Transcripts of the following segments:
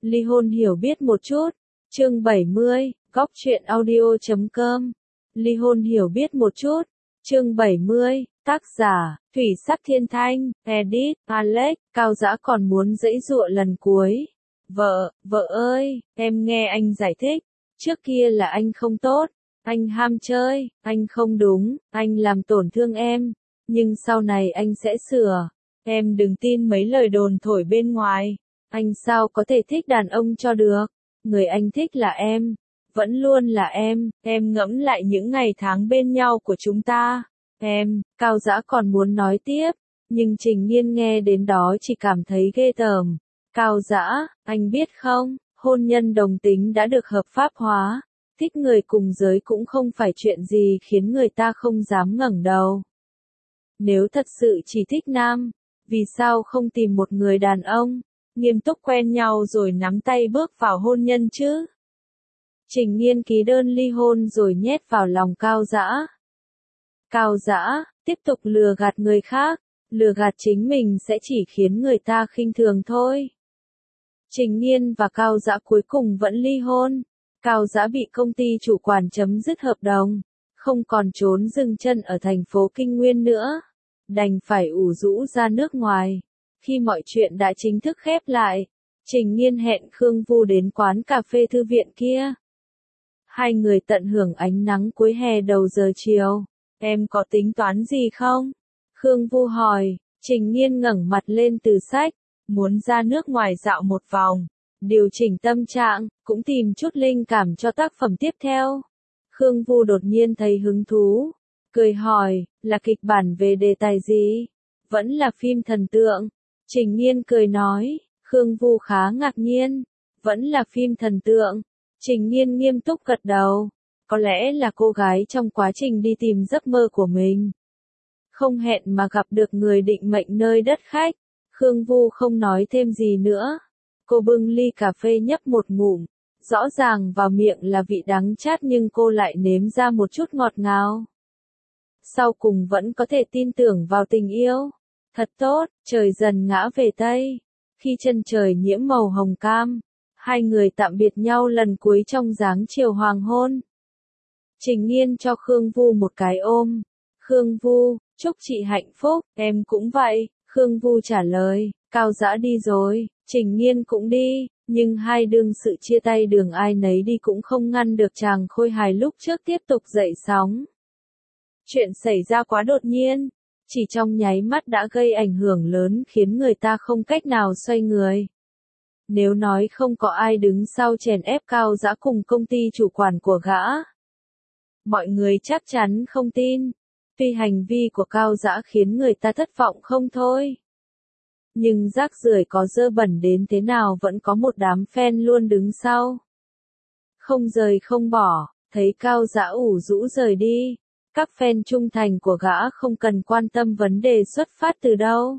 Ly hôn hiểu biết một chút. Chương 70, góc truyện audio.com. Ly hôn hiểu biết một chút. Chương 70, tác giả, Thủy Sắc Thiên Thanh, edit, Alex, Cao Dã còn muốn giãy giụa lần cuối. Vợ ơi, em nghe anh giải thích. Trước kia là anh không tốt, anh ham chơi, anh không đúng, anh làm tổn thương em. Nhưng sau này anh sẽ sửa. Em đừng tin mấy lời đồn thổi bên ngoài. Anh sao có thể thích đàn ông cho được? Người anh thích là em. Vẫn luôn là em ngẫm lại những ngày tháng bên nhau của chúng ta. Cao Dã còn muốn nói tiếp, nhưng Trình Nhiên nghe đến đó chỉ cảm thấy ghê tởm. Cao Dã, anh biết không, hôn nhân đồng tính đã được hợp pháp hóa. Thích người cùng giới cũng không phải chuyện gì khiến người ta không dám ngẩng đầu. Nếu thật sự chỉ thích nam, vì sao không tìm một người đàn ông, nghiêm túc quen nhau rồi nắm tay bước vào hôn nhân chứ? Trình Nhiên ký đơn ly hôn rồi nhét vào lòng Cao Dã. Cao Dã, tiếp tục lừa gạt người khác, lừa gạt chính mình sẽ chỉ khiến người ta khinh thường thôi. Trình Nhiên và Cao Dã cuối cùng vẫn ly hôn. Cao Dã bị công ty chủ quản chấm dứt hợp đồng, không còn trốn dừng chân ở thành phố Kinh Nguyên nữa, đành phải ủ rũ ra nước ngoài. Khi mọi chuyện đã chính thức khép lại, Trình Nhiên hẹn Khương Vu đến quán cà phê thư viện kia. Hai người tận hưởng ánh nắng cuối hè đầu giờ chiều. Em có tính toán gì không? Khương Vu hỏi. Trình Nhiên ngẩng mặt lên từ sách, muốn ra nước ngoài dạo một vòng, điều chỉnh tâm trạng, cũng tìm chút linh cảm cho tác phẩm tiếp theo. Khương Vu đột nhiên thấy hứng thú, cười hỏi, là kịch bản về đề tài gì? Vẫn là phim thần tượng. Trình Nhiên cười nói. Khương Vu khá ngạc nhiên. Vẫn là phim thần tượng. Trình Nhiên nghiêm túc gật đầu. Có lẽ là cô gái trong quá trình đi tìm giấc mơ của mình. Không hẹn mà gặp được người định mệnh nơi đất khách. Khương Vu không nói thêm gì nữa. Cô bưng ly cà phê nhấp một ngụm. Rõ ràng vào miệng là vị đắng chát nhưng cô lại nếm ra một chút ngọt ngào. Sau cùng vẫn có thể tin tưởng vào tình yêu. Thật tốt, trời dần ngã về Tây. Khi chân trời nhiễm màu hồng cam, hai người tạm biệt nhau lần cuối trong dáng chiều hoàng hôn. Trình Nhiên cho Khương Vu một cái ôm. Khương Vu, chúc chị hạnh phúc, em cũng vậy. Khương Vu trả lời. Cao Dã đi rồi, Trình Nhiên cũng đi, nhưng hai đương sự chia tay đường ai nấy đi cũng không ngăn được chàng khôi hài lúc trước tiếp tục dậy sóng. Chuyện xảy ra quá đột nhiên, chỉ trong nháy mắt đã gây ảnh hưởng lớn khiến người ta không cách nào xoay người. Nếu nói không có ai đứng sau chèn ép Cao Dã cùng công ty chủ quản của gã, mọi người chắc chắn không tin. Tuy hành vi của Cao Dã khiến người ta thất vọng không thôi, nhưng rác rưởi có dơ bẩn đến thế nào vẫn có một đám fan luôn đứng sau. Không rời không bỏ, thấy Cao Dã ủ rũ rời đi. Các fan trung thành của gã không cần quan tâm vấn đề xuất phát từ đâu.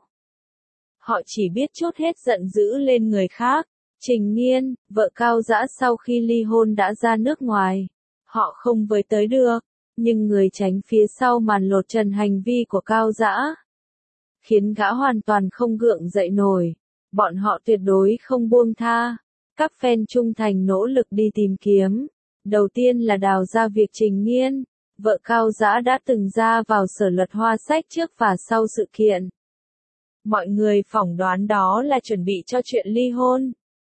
Họ chỉ biết trút hết giận dữ lên người khác. Trình Nhiên, vợ Cao Dã sau khi ly hôn đã ra nước ngoài. Họ không với tới được, nhưng người tránh phía sau màn lột trần hành vi của Cao Dã, khiến gã hoàn toàn không gượng dậy nổi. Bọn họ tuyệt đối không buông tha. Các fan trung thành nỗ lực đi tìm kiếm. Đầu tiên là đào ra việc Trình Nhiên, vợ Cao Dã đã từng ra vào sở luật hoa sách trước và sau sự kiện. Mọi người phỏng đoán đó là chuẩn bị cho chuyện ly hôn.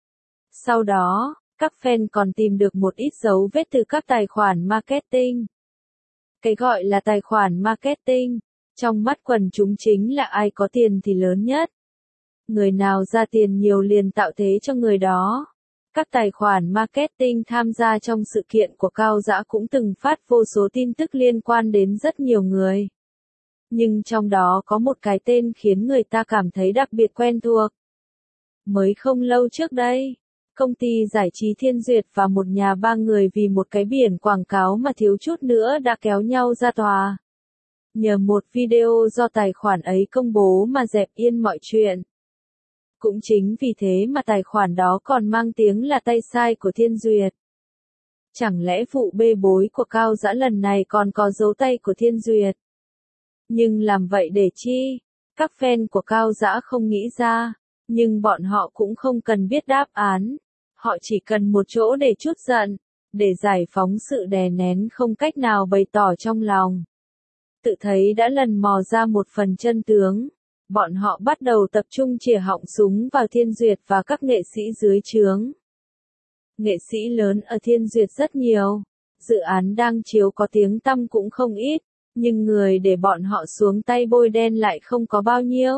Sau đó, các fan còn tìm được một ít dấu vết từ các tài khoản marketing. Cái gọi là tài khoản marketing, trong mắt quần chúng chính là ai có tiền thì lớn nhất. Người nào ra tiền nhiều liền tạo thế cho người đó. Các tài khoản marketing tham gia trong sự kiện của Cao Dã cũng từng phát vô số tin tức liên quan đến rất nhiều người. Nhưng trong đó có một cái tên khiến người ta cảm thấy đặc biệt quen thuộc. Mới không lâu trước đây, công ty giải trí Thiên Duyệt và một nhà ba người vì một cái biển quảng cáo mà thiếu chút nữa đã kéo nhau ra tòa. Nhờ một video do tài khoản ấy công bố mà dẹp yên mọi chuyện. Cũng chính vì thế mà tài khoản đó còn mang tiếng là tay sai của Thiên Duyệt. Chẳng lẽ vụ bê bối của Cao Dã lần này còn có dấu tay của Thiên Duyệt? Nhưng làm vậy để chi? Các fan của Cao Dã không nghĩ ra, nhưng bọn họ cũng không cần biết đáp án. Họ chỉ cần một chỗ để trút giận, để giải phóng sự đè nén không cách nào bày tỏ trong lòng. Tự thấy đã lần mò ra một phần chân tướng, bọn họ bắt đầu tập trung chĩa họng súng vào Thiên Duyệt và các nghệ sĩ dưới trướng. Nghệ sĩ lớn ở Thiên Duyệt rất nhiều, dự án đang chiếu có tiếng tăm cũng không ít, nhưng người để bọn họ xuống tay bôi đen lại không có bao nhiêu.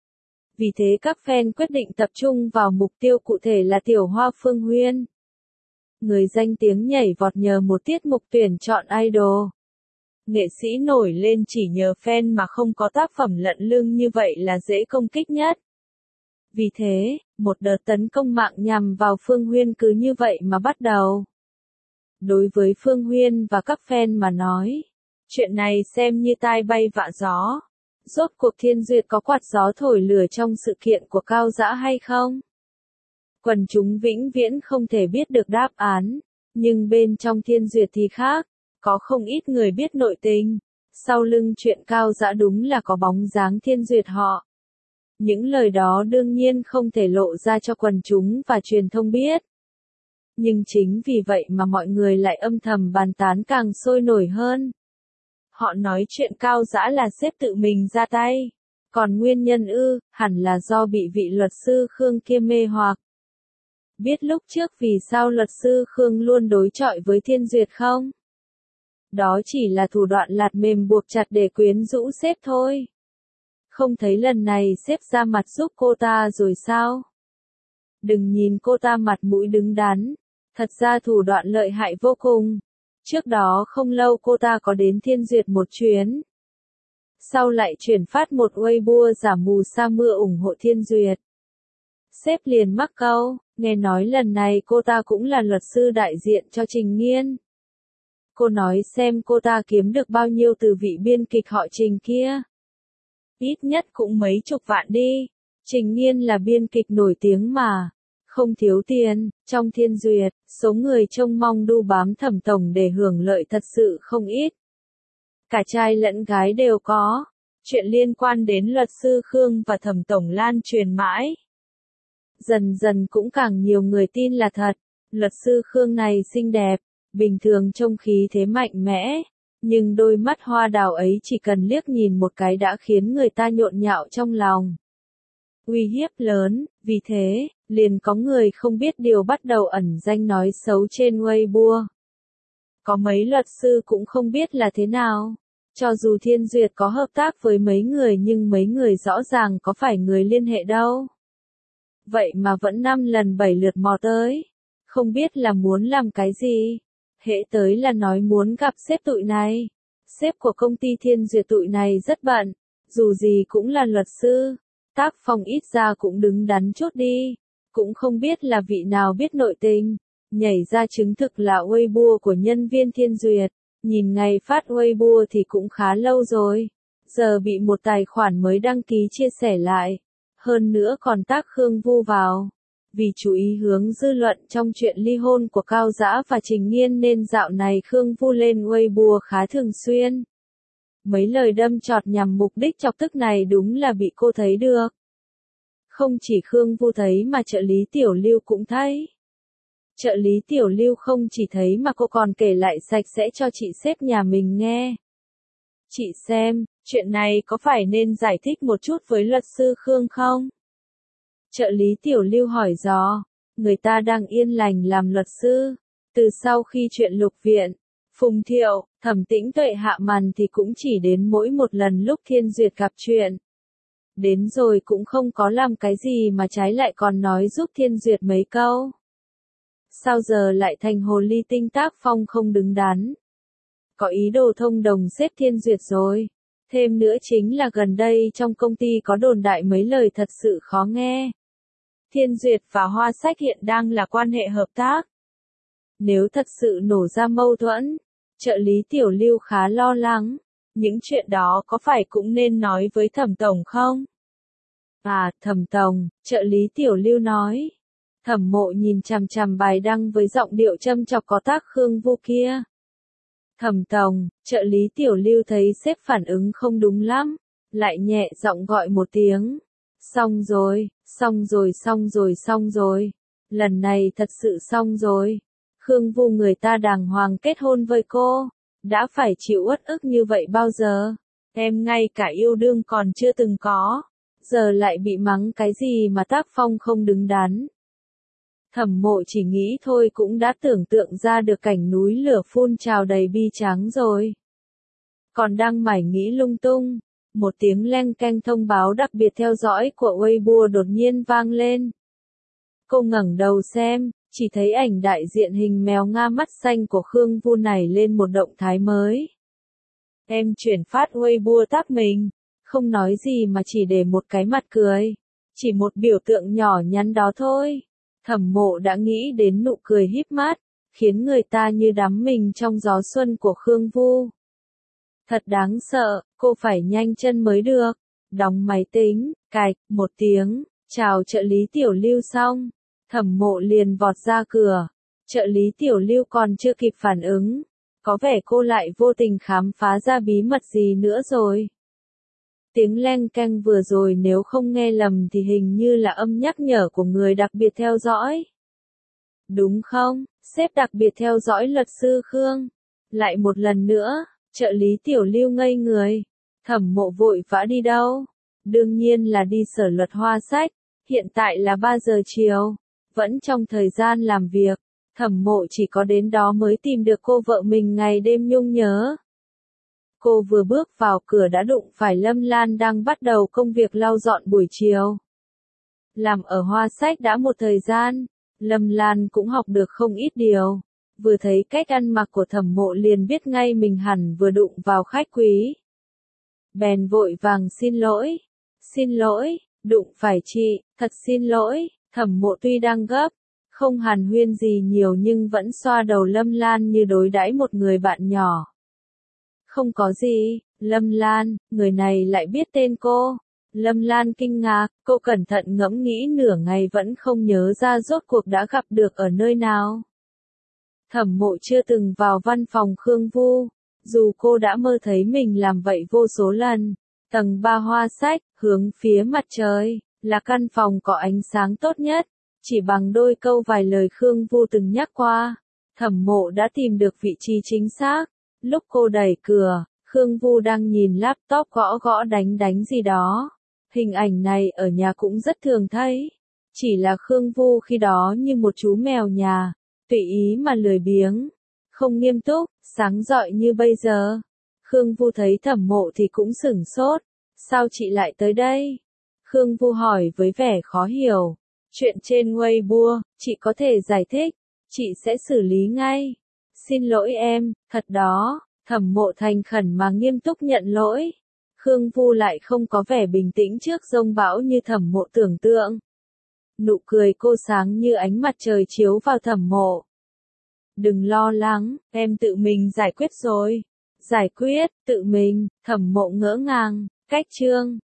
Vì thế các fan quyết định tập trung vào mục tiêu cụ thể là Tiểu Hoa Phương Huyên. Người danh tiếng nhảy vọt nhờ một tiết mục tuyển chọn idol. Nghệ sĩ nổi lên chỉ nhờ fan mà không có tác phẩm lận lưng như vậy là dễ công kích nhất. Vì thế, một đợt tấn công mạng nhằm vào Phương Huyên cứ như vậy mà bắt đầu. Đối với Phương Huyên và các fan mà nói, chuyện này xem như tai bay vạ gió. Rốt cuộc Thiên Duyệt có quạt gió thổi lửa trong sự kiện của Cao Dã hay không? Quần chúng vĩnh viễn không thể biết được đáp án, nhưng bên trong Thiên Duyệt thì khác, có không ít người biết nội tình. Sau lưng chuyện Cao Dã đúng là có bóng dáng Thiên Duyệt họ. Những lời đó đương nhiên không thể lộ ra cho quần chúng và truyền thông biết. Nhưng chính vì vậy mà mọi người lại âm thầm bàn tán càng sôi nổi hơn. Họ nói chuyện Cao Dã là sếp tự mình ra tay. Còn nguyên nhân hẳn là do bị vị luật sư Khương kia mê hoặc. Biết lúc trước vì sao luật sư Khương luôn đối chọi với Thiên Duyệt không? Đó chỉ là thủ đoạn lạt mềm buộc chặt để quyến rũ sếp thôi. Không thấy lần này sếp ra mặt giúp cô ta rồi sao? Đừng nhìn cô ta mặt mũi đứng đắn, thật ra thủ đoạn lợi hại vô cùng. Trước đó không lâu cô ta có đến Thiên Duyệt một chuyến. Sau lại chuyển phát một Weibo giả mù sa mưa ủng hộ Thiên Duyệt. Sếp liền mắc câu, nghe nói lần này cô ta cũng là luật sư đại diện cho Trình Nghiên. Cô nói xem cô ta kiếm được bao nhiêu từ vị biên kịch họ Trình kia. Ít nhất cũng mấy chục vạn đi. Trình Nghiên là biên kịch nổi tiếng mà. Không thiếu tiền, trong Thiên Duyệt, số người trông mong đu bám Thẩm tổng để hưởng lợi thật sự không ít. Cả trai lẫn gái đều có. Chuyện liên quan đến luật sư Khương và Thẩm tổng lan truyền mãi. Dần dần cũng càng nhiều người tin là thật. Luật sư Khương này xinh đẹp, bình thường trông khí thế mạnh mẽ. Nhưng đôi mắt hoa đào ấy chỉ cần liếc nhìn một cái đã khiến người ta nhộn nhạo trong lòng. Uy hiếp lớn, vì thế, liền có người không biết điều bắt đầu ẩn danh nói xấu trên Weibo. Có mấy luật sư cũng không biết là thế nào. Cho dù Thiên Duyệt có hợp tác với mấy người nhưng mấy người rõ ràng có phải người liên hệ đâu. Vậy mà vẫn 5 lần 7 lượt mò tới. Không biết là muốn làm cái gì. Hễ tới là nói muốn gặp sếp tụi này. Sếp của công ty Thiên Duyệt tụi này rất bận. Dù gì cũng là luật sư. Tác phong ít ra cũng đứng đắn chút đi. Cũng không biết là vị nào biết nội tình. Nhảy ra chứng thực là Weibo của nhân viên Thiên Duyệt. Nhìn ngày phát Weibo thì cũng khá lâu rồi. Giờ bị một tài khoản mới đăng ký chia sẻ lại. Hơn nữa còn tác Khương Vu vào. Vì chú ý hướng dư luận trong chuyện ly hôn của Cao Dã và Trình Nghiên nên dạo này Khương Vu lên Weibo khá thường xuyên. Mấy lời đâm chọt nhằm mục đích chọc tức này đúng là bị cô thấy được. Không chỉ Khương Vu thấy mà trợ lý Tiểu Lưu cũng thấy. Trợ lý Tiểu Lưu không chỉ thấy mà cô còn kể lại sạch sẽ cho chị sếp nhà mình nghe. Chị xem, chuyện này có phải nên giải thích một chút với luật sư Khương không? Trợ lý Tiểu Lưu hỏi dò, người ta đang yên lành làm luật sư. Từ sau khi chuyện Lục Viện, Phùng Thiệu, Thẩm Tĩnh Tuệ hạ màn thì cũng chỉ đến mỗi một lần lúc Thiên Duyệt gặp chuyện. Đến rồi cũng không có làm cái gì mà trái lại còn nói giúp Thiên Duyệt mấy câu. Sao giờ lại thành hồ ly tinh tác phong không đứng đắn? Có ý đồ thông đồng xếp Thiên Duyệt rồi. Thêm nữa chính là gần đây trong công ty có đồn đại mấy lời thật sự khó nghe. Thiên Duyệt và Hoa Sách hiện đang là quan hệ hợp tác. Nếu thật sự nổ ra mâu thuẫn, trợ lý Tiểu Lưu khá lo lắng. Những chuyện đó có phải cũng nên nói với Thẩm tổng không? À, Thẩm tổng, trợ lý Tiểu Lưu nói. Thẩm Mộ nhìn chằm chằm bài đăng với giọng điệu châm chọc có tác Khương Vu kia. Thẩm tổng, trợ lý Tiểu Lưu thấy sếp phản ứng không đúng lắm, lại nhẹ giọng gọi một tiếng. Xong rồi, xong rồi, xong rồi, xong rồi. Lần này thật sự xong rồi. Khương Vu người ta đàng hoàng kết hôn với cô. Đã phải chịu uất ức như vậy bao giờ? Em ngay cả yêu đương còn chưa từng có. Giờ lại bị mắng cái gì mà tác phong không đứng đắn. Thẩm Mộ chỉ nghĩ thôi cũng đã tưởng tượng ra được cảnh núi lửa phun trào đầy bi tráng rồi. Còn đang mải nghĩ lung tung, một tiếng leng keng thông báo đặc biệt theo dõi của Weibo đột nhiên vang lên. Cô ngẩng đầu xem, chỉ thấy ảnh đại diện hình mèo Nga mắt xanh của Khương Vu này lên một động thái mới. Em chuyển phát Weibo tag mình, không nói gì mà chỉ để một cái mặt cười. Chỉ một biểu tượng nhỏ nhắn đó thôi. Thẩm Mộ đã nghĩ đến nụ cười híp mắt, khiến người ta như đắm mình trong gió xuân của Khương Vu. Thật đáng sợ, cô phải nhanh chân mới được. Đóng máy tính, cạch, một tiếng, chào trợ lý Tiểu Lưu xong. Thẩm Mộ liền vọt ra cửa. Trợ lý Tiểu Lưu còn chưa kịp phản ứng. Có vẻ cô lại vô tình khám phá ra bí mật gì nữa rồi. Tiếng leng keng vừa rồi nếu không nghe lầm thì hình như là âm nhắc nhở của người đặc biệt theo dõi. Đúng không, sếp đặc biệt theo dõi luật sư Khương. Lại một lần nữa, trợ lý Tiểu Lưu ngây người. Thẩm Mộ vội vã đi đâu? Đương nhiên là đi sở luật Hoa Sách. Hiện tại là 3 giờ chiều. Vẫn trong thời gian làm việc. Thẩm Mộ chỉ có đến đó mới tìm được cô vợ mình ngày đêm nhung nhớ. Cô vừa bước vào cửa đã đụng phải Lâm Lan đang bắt đầu công việc lau dọn buổi chiều. Làm ở Hoa Sách đã một thời gian, Lâm Lan cũng học được không ít điều. Vừa thấy cách ăn mặc của Thẩm Mộ liền biết ngay mình hẳn vừa đụng vào khách quý. Bèn vội vàng xin lỗi, đụng phải chị, thật xin lỗi. Thẩm Mộ tuy đang gấp, không hàn huyên gì nhiều nhưng vẫn xoa đầu Lâm Lan như đối đãi một người bạn nhỏ. Không có gì, Lâm Lan, người này lại biết tên cô. Lâm Lan kinh ngạc, cô cẩn thận ngẫm nghĩ nửa ngày vẫn không nhớ ra rốt cuộc đã gặp được ở nơi nào. Thẩm Mộ chưa từng vào văn phòng Khương Vu, dù cô đã mơ thấy mình làm vậy vô số lần. Tầng 3 Hoa Sách, hướng phía mặt trời, là căn phòng có ánh sáng tốt nhất. Chỉ bằng đôi câu vài lời Khương Vu từng nhắc qua, Thẩm Mộ đã tìm được vị trí chính xác. Lúc cô đẩy cửa, Khương Vu đang nhìn laptop gõ gõ đánh gì đó. Hình ảnh này ở nhà cũng rất thường thấy. Chỉ là Khương Vu khi đó như một chú mèo nhà, tùy ý mà lười biếng, không nghiêm túc, sáng rọi như bây giờ. Khương Vu thấy Thẩm Mộ thì cũng sửng sốt. Sao chị lại tới đây? Khương Vu hỏi với vẻ khó hiểu. Chuyện trên Weibo, chị có thể giải thích, chị sẽ xử lý ngay. Xin lỗi em, thật đó. Thẩm Mộ thành khẩn mà nghiêm túc nhận lỗi. Khương Vu lại không có vẻ bình tĩnh trước dông bão như Thẩm Mộ tưởng tượng. Nụ cười cô sáng như ánh mặt trời chiếu vào Thẩm Mộ. Đừng lo lắng, em tự mình giải quyết rồi. Giải quyết, tự mình, Thẩm Mộ ngỡ ngàng, cách chương.